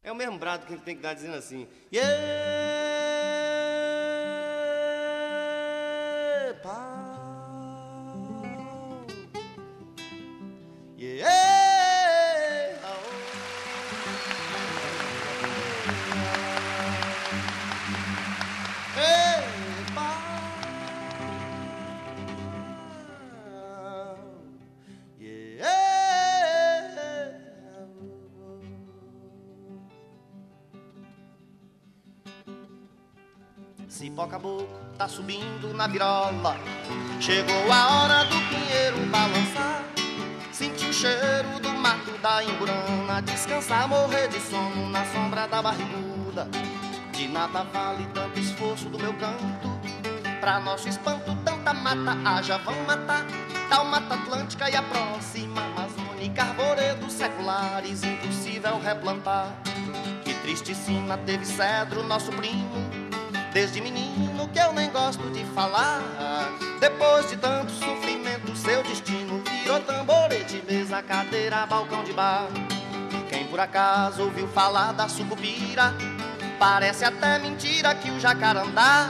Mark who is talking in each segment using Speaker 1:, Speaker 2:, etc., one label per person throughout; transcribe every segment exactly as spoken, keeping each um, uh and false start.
Speaker 1: É o mesmo brado que a gente tem que dar dizendo assim. Yeah, pau. Yeah, oh. Hey, pau. Cipó caboclo tá subindo na virola, chegou a hora do pinheiro balançar. Senti o cheiro do mato da imburana, descansar, morrer de sono na sombra da barriguda. De nada vale tanto esforço do meu canto, pra nosso espanto tanta mata haja, vão matar. Tal Mata Atlântica e a próxima Amazônica, arvoredos seculares, impossível replantar. Que triste sina teve cedro, nosso primo, desde menino que eu nem gosto de falar. Depois de tanto sofrimento, seu destino virou tamborete, mesa, cadeira, balcão de bar. Quem por acaso ouviu falar da sucupira, parece até mentira que o jacarandá,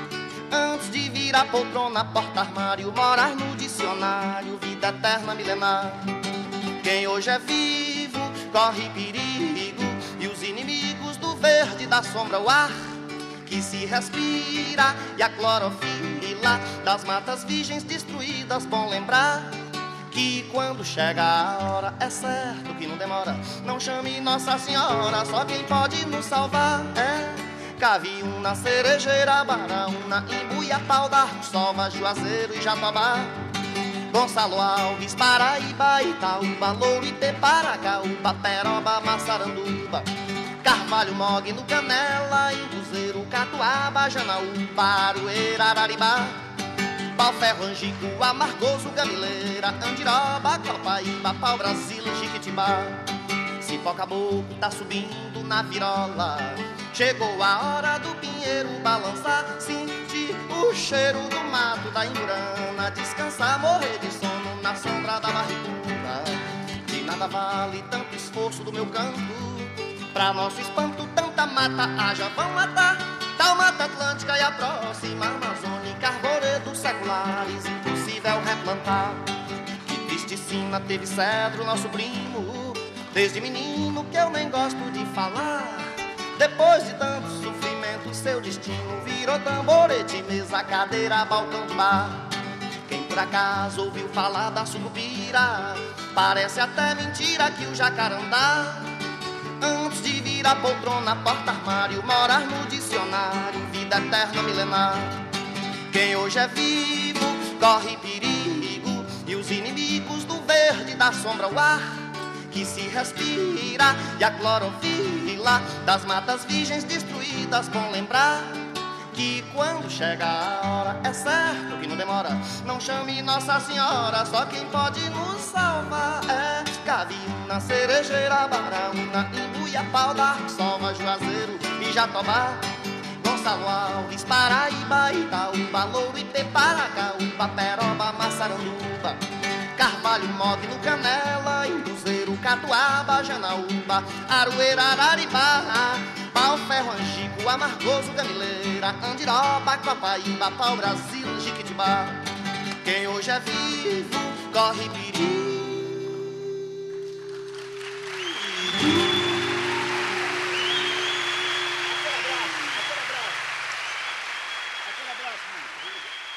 Speaker 1: antes de virar poltrona, porta-armário, morar no dicionário, vida eterna milenar. Quem hoje é vivo corre perigo, e os inimigos do verde da sombra, o ar que se respira e a clorofila das matas virgens destruídas. Bom lembrar que quando chega a hora, é certo que não demora. Não chame Nossa Senhora, só quem pode nos salvar é Caviúna, Cerejeira, Baraúna, Imbuiapau, Darçova, Juazeiro e Jatobá, Gonçalo Alves, Paraíba, Itaúba, Louro, Ipê, Paracaúba, Peroba, Massaranduba, Carvalho, Mogno, Canela, Imbuzeiro, Catuaba, Janaúba, Aroeira, Araribá, Pau-Ferro, Angico, Amargoso, Gamileira, Andiroba, Copaíba, Pau-Brasil, Jiquitibá. Cipó caboclo tá subindo na virola, chegou a hora do pinheiro balançar. Senti o cheiro do mato da imburana, descansar, morrer de sono na sombra da barriguda. De nada vale tanto esforço do meu canto, pra nosso espanto tanta mata haja, vão matar. Tal Mata Atlântica e a próxima Amazônica, arvoredos seculares, impossível replantar. Que triste sina teve cedro, nosso primo, desde menino que eu nem gosto de falar. Depois de tanto sofrimento, seu destino virou tamborete, mesa, cadeira, balcão do bar. Quem por acaso ouviu falar da sucupira, parece até mentira que o jacarandá, antes de virar poltrona, porta-armário, morar no dicionário, vida eterna milenar. Quem hoje é vivo corre perigo, e os inimigos do verde da sombra, o ar que se respira e a clorofila das matas virgens destruídas. Bom lembrar que quando chega a hora, é certo que não demora. Não chame Nossa Senhora, só quem pode nos salvar é Caviúna, Cerejeira, Baraúna, Imbuiapau, Darçova, Juazeiro e Jatobá, Gonçalo Alves, Paraíba, Itaúba, Louro, Ipê, Paracaúba, Peroba, Massaranduba, Carvalho, Mogno, Canela, Imbuzeiro, Catuaba, Janaúba, Aroeira, Araribá, Pau-Ferro, Angico, Amargoso, Gamileira, Andiroba, Copaíba, Pau-Brasil, Jiquitibá. Quem hoje é vivo corre perigo.
Speaker 2: Aquele abraço, aquele abraço, aquele abraço, mano.